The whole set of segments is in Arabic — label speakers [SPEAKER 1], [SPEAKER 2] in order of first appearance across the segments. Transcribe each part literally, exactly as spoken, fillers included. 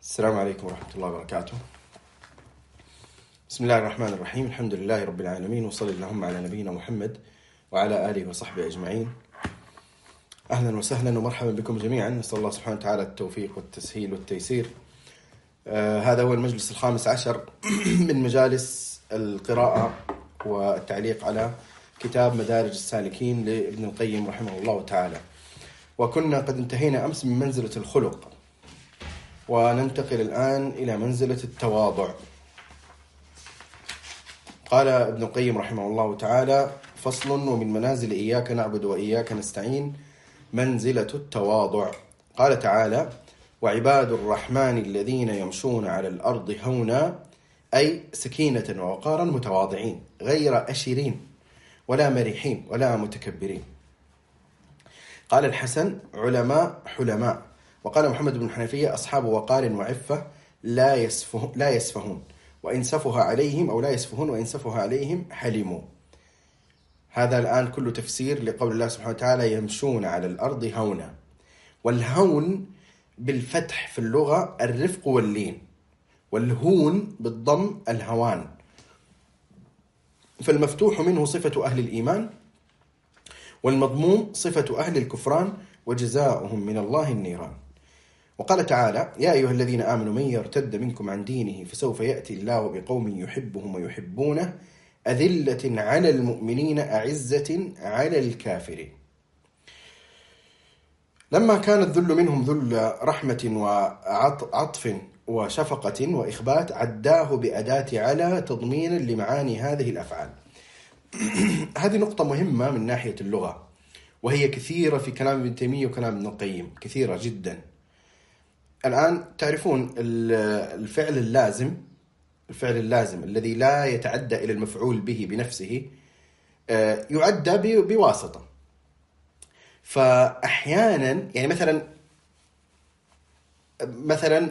[SPEAKER 1] السلام عليكم ورحمة الله وبركاته. بسم الله الرحمن الرحيم. الحمد لله رب العالمين، وصلى اللهم على نبينا محمد وعلى آله وصحبه أجمعين. أهلا وسهلا ومرحبا بكم جميعا. نسأل الله سبحانه وتعالى التوفيق والتسهيل والتيسير. آه هذا هو المجلس الخامس عشر من مجالس القراءة والتعليق على كتاب مدارج السالكين لابن القيم رحمه الله تعالى. وكنا قد انتهينا أمس من منزلة الخلق، وننتقل الآن إلى منزلة التواضع. قال ابن القيم رحمه الله تعالى: فصل: ومن منازل إياك نعبد وإياك نستعين منزلة التواضع. قال تعالى: وعباد الرحمن الذين يمشون على الأرض هونا، أي سكينة ووقارا، متواضعين غير أشرين ولا مريحين ولا متكبرين. قال الحسن: علماء حلماء. وقال محمد بن حنفية: أصحاب وقار وعفة لا يسفه لا يسفهون وإن سفه عليهم أو لا يسفهون وإن سفه عليهم حلموا. هذا الآن كله تفسير لقول الله سبحانه وتعالى: يمشون على الأرض هونا. والهون بالفتح في اللغة الرفق واللين، والهون بالضم الهوان. فالمفتوح منه صفة أهل الإيمان، والمضموم صفة أهل الكفران، وجزاؤهم من الله النيران. وقال تعالى: يا أيها الذين آمنوا من يرتد منكم عن دينه فسوف يأتي الله بقوم يحبهم ويحبونه أذلة على المؤمنين أعزة على الكافرين. لما كان الذل منهم ذل رحمة وعطف وشفقة وإخبات، عداه بأداة على تضمينا لمعاني هذه الأفعال. هذه نقطة مهمة من ناحية اللغة، وهي كثيرة في كلام ابن تيمية وكلام ابن القيم، كثيرة جدا. الآن تعرفون الفعل اللازم الفعل اللازم الذي لا يتعدى إلى المفعول به بنفسه يعدى بواسطة. فأحيانا يعني مثلا مثلا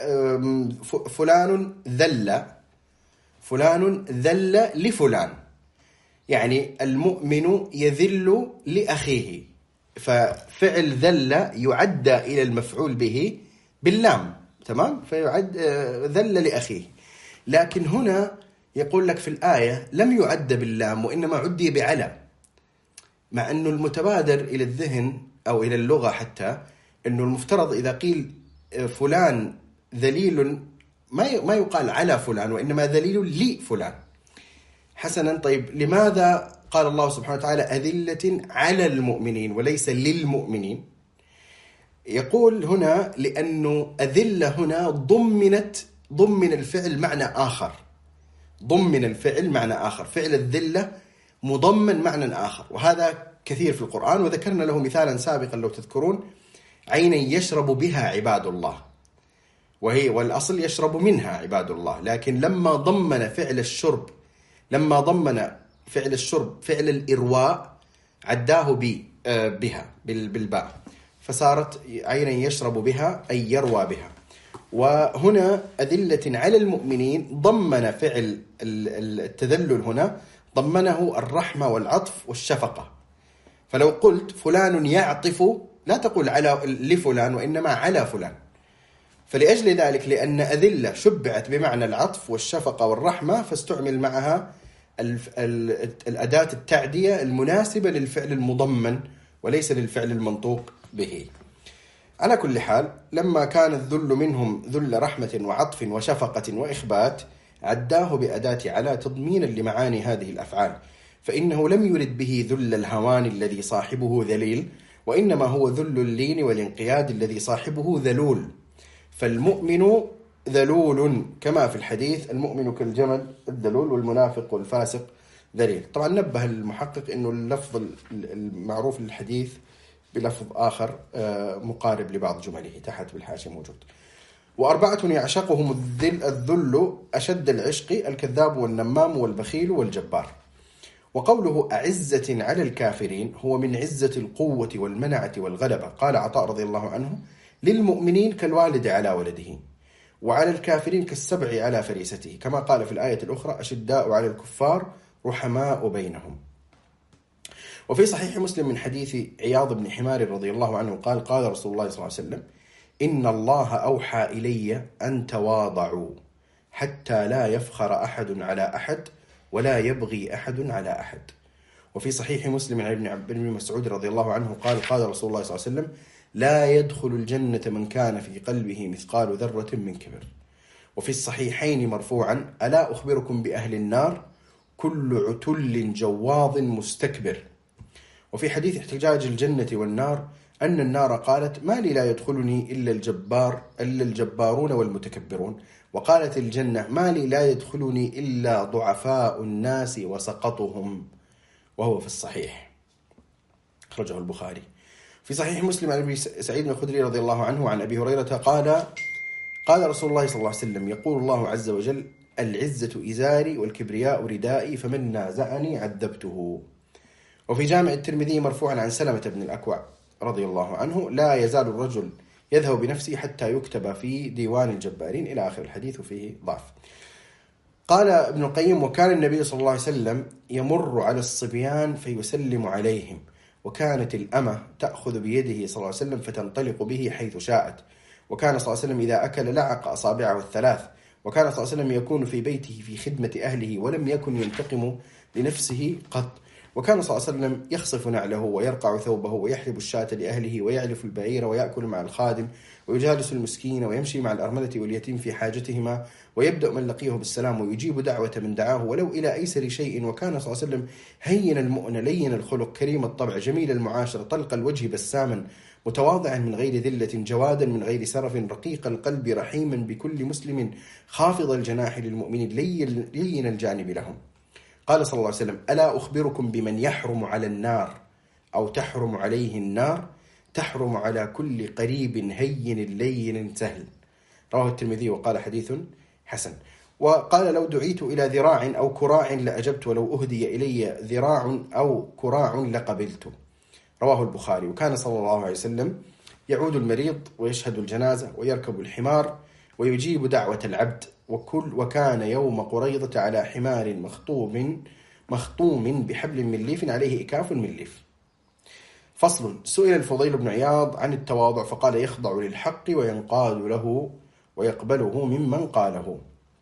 [SPEAKER 1] فلان ذل فلان ذل لفلان، يعني المؤمن يذل لأخيه، ففعل ذل يعدى إلى المفعول به باللام، تمام؟ فيعد ذل لأخيه. لكن هنا يقول لك في الآية لم يعد باللام، وإنما عدي بعلى، مع أنه المتبادر إلى الذهن أو إلى اللغة حتى أنه المفترض إذا قيل فلان ذليل ما ما يقال على فلان، وإنما ذليل لفلان. حسنا، طيب لماذا قال الله سبحانه وتعالى أذلة على المؤمنين وليس للمؤمنين؟ يقول هنا لأنه أذلة هنا ضمنت ضمن الفعل معنى آخر ضمن الفعل معنى آخر فعل الذلة مضمن معنى آخر، وهذا كثير في القرآن. وذكرنا له مثالا سابقا لو تذكرون: عينا يشرب بها عباد الله، وهي والأصل يشرب منها عباد الله، لكن لما ضمن فعل الشرب لما ضمن فعل الشرب فعل الإرواء عداه بها بالباء، فصارت عينا يشرب بها أي يروى بها. وهنا أذلة على المؤمنين ضمن فعل التذلل، هنا ضمنه الرحمة والعطف والشفقة. فلو قلت فلان يعطف لا تقول على لفلان، وإنما على فلان. فلأجل ذلك، لأن أذلة شبعت بمعنى العطف والشفقة والرحمة، فاستعمل معها الأداة التعدية المناسبة للفعل المضمن وليس للفعل المنطوق به. على كل حال، لما كان الذل منهم ذل رحمة وعطف وشفقة وإخبات، عداه بأداة على تضمينا لمعاني هذه الأفعال، فإنه لم يرد به ذل الهوان الذي صاحبه ذليل، وإنما هو ذل اللين والانقياد الذي صاحبه ذلول. فالمؤمن ذلول كما في الحديث: المؤمن كالجمل الذلول والمنافق والفاسق ذليل. طبعا نبه المحقق أنه اللفظ المعروف للحديث بلفظ آخر مقارب لبعض جمله، تحت بالحاشية موجود. وأربعة يعشقهم الذل, الذل أشد العشق: الكذاب والنمام والبخيل والجبار. وقوله أعزة على الكافرين هو من عزة القوة والمنعة والغلبة. قال عطاء رضي الله عنه: للمؤمنين كالوالد على ولده، وعلى الكافرين كالسبع على فريسته، كما قال في الآية الأخرى: أشداء على الكفار رحماء بينهم. وفي صحيح مسلم من حديث عياض بن حمار رضي الله عنه قال: قال رسول الله صلى الله عليه وسلم: إن الله أوحى إلي أن تواضعوا حتى لا يفخر أحد على أحد ولا يبغي أحد على أحد. وفي صحيح مسلم عن ابن مسعود رضي الله عنه قال قال رسول الله صلى الله عليه وسلم: لا يدخل الجنة من كان في قلبه مثقال ذرة من كبر. وفي الصحيحين مرفوعا: ألا أخبركم بأهل النار كل عتل جواظ مستكبر. وفي حديث احتجاج الجنة والنار أن النار قالت: ما لي لا يدخلني إلا الجبار إلا الجبارون والمتكبرون. وقالت الجنة: ما لي لا يدخلني إلا ضعفاء الناس وسقطهم. وهو في الصحيح، أخرجه البخاري. في صحيح مسلم عن أبي سعيد الخدري رضي الله عنه عن أبي هريرة قال: قال رسول الله صلى الله عليه وسلم: يقول الله عز وجل: العزة إزاري والكبرياء ردائي فمن نازعني عذبته. وفي جامع الترمذي مرفوعا عن سلمة بن الأكوع رضي الله عنه: لا يزال الرجل يذهب بنفسه حتى يكتب في ديوان الجبارين، إلى آخر الحديث، وفيه ضعف. قال ابن القيم: وكان النبي صلى الله عليه وسلم يمر على الصبيان فيسلم عليهم، وكانت الأمة تأخذ بيده صلى الله عليه وسلم فتنطلق به حيث شاءت. وكان صلى الله عليه وسلم إذا أكل لعق أصابعه الثلاث. وكان صلى الله عليه وسلم يكون في بيته في خدمة أهله ولم يكن ينتقم لنفسه قط. وكان صلى الله عليه وسلم يخصف نعله ويرقع ثوبه ويحلب الشاة لأهله ويعلف البعير ويأكل مع الخادم ويجالس المسكين ويمشي مع الأرملة واليتيم في حاجتهما ويبدأ من لقيه بالسلام ويجيب دعوة من دعاه ولو إلى أيسر شيء. وكان صلى الله عليه وسلم هين المؤن لين الخلق كريم الطبع جميل المعاشرة طلق الوجه بساما متواضعا من غير ذلة جوادا من غير سرف رقيق القلب رحيما بكل مسلم خافض الجناح للمؤمنين لين الجانب لهم. قال صلى الله عليه وسلم: ألا أخبركم بمن يحرم على النار أو تحرم عليه النار؟ تحرم على كل قريب هين لين سهل. رواه الترمذي وقال حديث حسن. وقال: لو دعيت إلى ذراع أو كراع لأجبت ولو أهدي إلي ذراع أو كراع لقبلت. رواه البخاري. وكان صلى الله عليه وسلم يعود المريض ويشهد الجنازة ويركب الحمار ويجيب دعوة العبد. وكل وكان يوم قريضة على حمار مخطوم مخطوم بحبل من ليف عليه إكاف من ليف. فصل. سئل الفضيل بن عياض عن التواضع فقال: يخضع للحق وينقاد له ويقبله ممن قاله.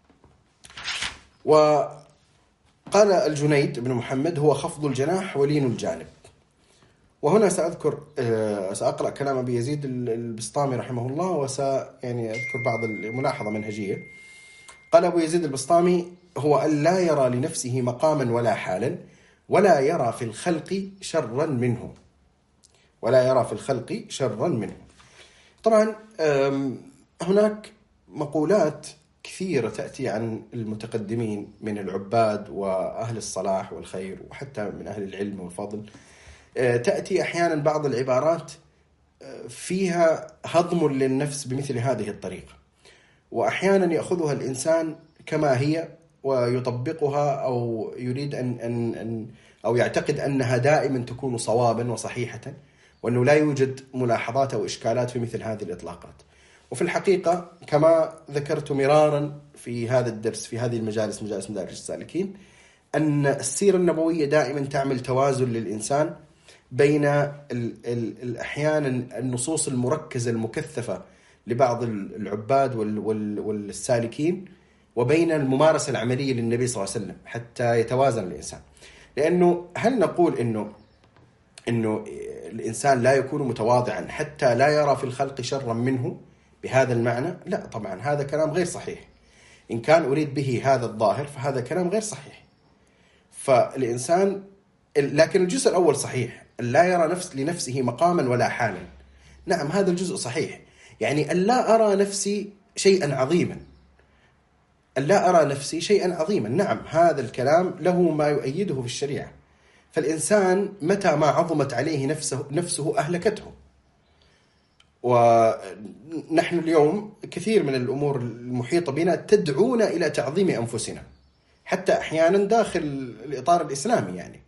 [SPEAKER 1] وقال الجنيد بن محمد: هو خفض الجناح ولين الجانب. وهنا سأذكر سأقرأ كلام أبي يزيد البسطامي رحمه الله، وس يعني أذكر بعض الملاحظة منهجية. قال أبو يزيد البسطامي: هو أن لا يرى لنفسه مقاما ولا حالا ولا يرى في الخلق شرا منه ولا يرى في الخلق شرا منه. طبعا هناك مقولات كثيرة تأتي عن المتقدمين من العباد وأهل الصلاح والخير وحتى من أهل العلم والفضل. تأتي أحيانا بعض العبارات فيها هضم للنفس بمثل هذه الطريقة، وأحيانا يأخذها الإنسان كما هي ويطبقها أو يريد أن, أن, أن أو يعتقد أنها دائما تكون صوابا وصحيحة، وأنه لا يوجد ملاحظات أو إشكالات في مثل هذه الإطلاقات. وفي الحقيقة كما ذكرت مرارا في هذا الدرس في هذه المجالس مجالس مدارج السالكين، أن السيرة النبوية دائما تعمل توازن للإنسان بين الأحيان النصوص المركزة المكثفة لبعض العباد والسالكين وبين الممارسة العملية للنبي صلى الله عليه وسلم حتى يتوازن الإنسان. لأنه هل نقول إنه إنه الإنسان لا يكون متواضعا حتى لا يرى في الخلق شرا منه بهذا المعنى؟ لا طبعا، هذا كلام غير صحيح. إن كان أريد به هذا الظاهر فهذا كلام غير صحيح. فالإنسان لكن الجزء الأول صحيح، لا يرى نفس لنفسه مقاما ولا حالا. نعم هذا الجزء صحيح، يعني أن لا أرى نفسي شيئا عظيما أن لا أرى نفسي شيئا عظيما نعم هذا الكلام له ما يؤيده في الشريعة. فالإنسان متى ما عظمت عليه نفسه, نفسه أهلكته. ونحن اليوم كثير من الأمور المحيطة بنا تدعونا إلى تعظيم أنفسنا حتى أحيانا داخل الإطار الإسلامي، يعني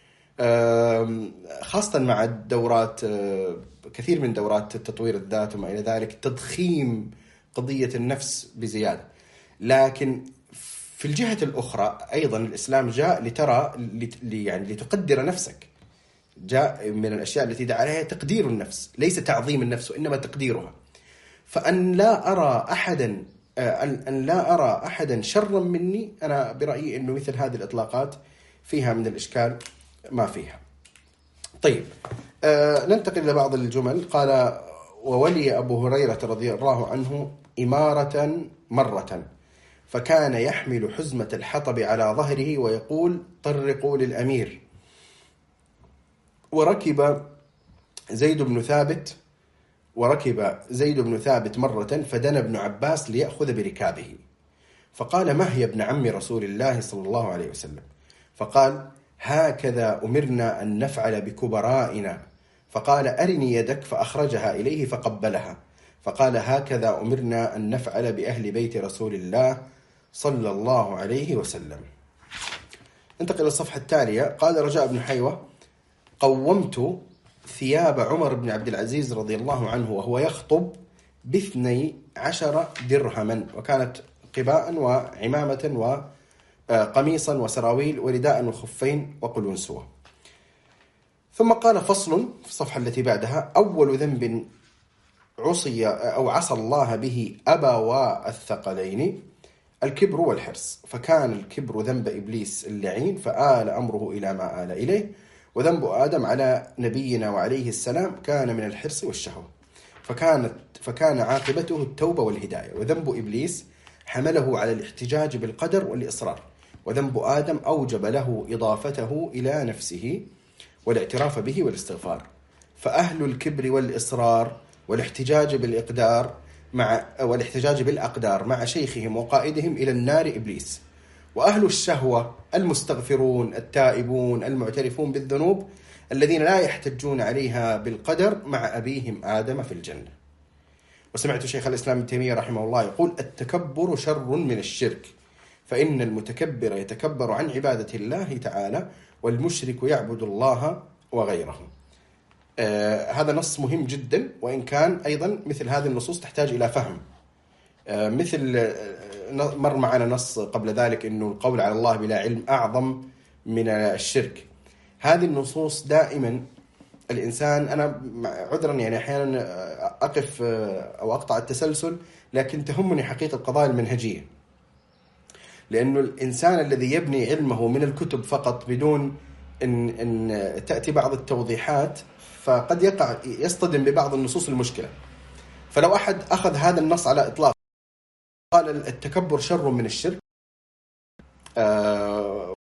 [SPEAKER 1] خاصة مع الدورات، كثير من دورات تطوير الذات وما إلى ذلك، تضخيم قضية النفس بزيادة. لكن في الجهة الأخرى أيضا الإسلام جاء لترى يعني لتقدر نفسك. جاء من الأشياء التي دعا عليها تقدير النفس، ليس تعظيم النفس وإنما تقديرها. فأن لا أرى أحدا أن لا أرى أحدا شرا مني، أنا برأيي أنه مثل هذه الإطلاقات فيها من الإشكال ما فيها. طيب، آه ننتقل إلى بعض الجمل. قال: وولي أبو هريرة رضي الله عنه إمارة مرة، فكان يحمل حزمة الحطب على ظهره ويقول: طرقوا للأمير. وركب زيد بن ثابت وركب زيد بن ثابت مرة، فدنا ابن عباس ليأخذ بركابه، فقال: ما هي ابن عم رسول الله صلى الله عليه وسلم؟ فقال: هكذا أمرنا أن نفعل بكبرائنا. فقال: أرني يدك، فأخرجها إليه فقبلها، فقال: هكذا أمرنا أن نفعل بأهل بيت رسول الله صلى الله عليه وسلم. انتقل إلى الصفحة التالية. قال رجاء بن حيوة: قومت ثياب عمر بن عبد العزيز رضي الله عنه وهو يخطب باثني عشر درهما، وكانت قباء وعمامة وقميصا وسراويل ورداء وخفين وقلنسوة. ثم قال: فصل، في الصفحة التي بعدها: أول ذنب عصي أو عصى الله به أبوا الثقلين الكبر والحرص، فكان الكبر ذنب إبليس اللعين، فآل أمره إلى ما آل إليه. وذنب آدم على نبينا وعليه السلام كان من الحرص والشهوة، فكانت فكان عاقبته التوبة والهداية. وذنب إبليس حمله على الاحتجاج بالقدر والإصرار، وذنب آدم أوجب له إضافته إلى نفسه والاعتراف به والاستغفار. فأهل الكبر والإصرار والاحتجاج بالإقدار مع والاحتجاج بالأقدار مع شيخهم وقائدهم إلى النار إبليس. وأهل الشهوة المستغفرون التائبون المعترفون بالذنوب الذين لا يحتجون عليها بالقدر مع أبيهم آدم في الجنة. وسمعت شيخ الإسلام ابن تيمية رحمه الله يقول: التكبر شر من الشرك، فإن المتكبر يتكبر عن عبادة الله تعالى، والمشرك يعبد الله وغيره. آه هذا نص مهم جدا، وإن كان أيضا مثل هذه النصوص تحتاج إلى فهم. آه مثل آه مر معنا نص قبل ذلك أنه القول على الله بلا علم أعظم من الشرك. هذه النصوص دائما الإنسان، أنا عذرا يعني أحيانا أقف أو أقطع التسلسل، لكن تهمني حقيقة القضايا المنهجية، لأنه الإنسان الذي يبني علمه من الكتب فقط بدون أن, أن تأتي بعض التوضيحات، فقد يقع يصطدم ببعض النصوص المشكلة. فلو أحد أخذ هذا النص على إطلاق قال التكبر شر من الشرك، آه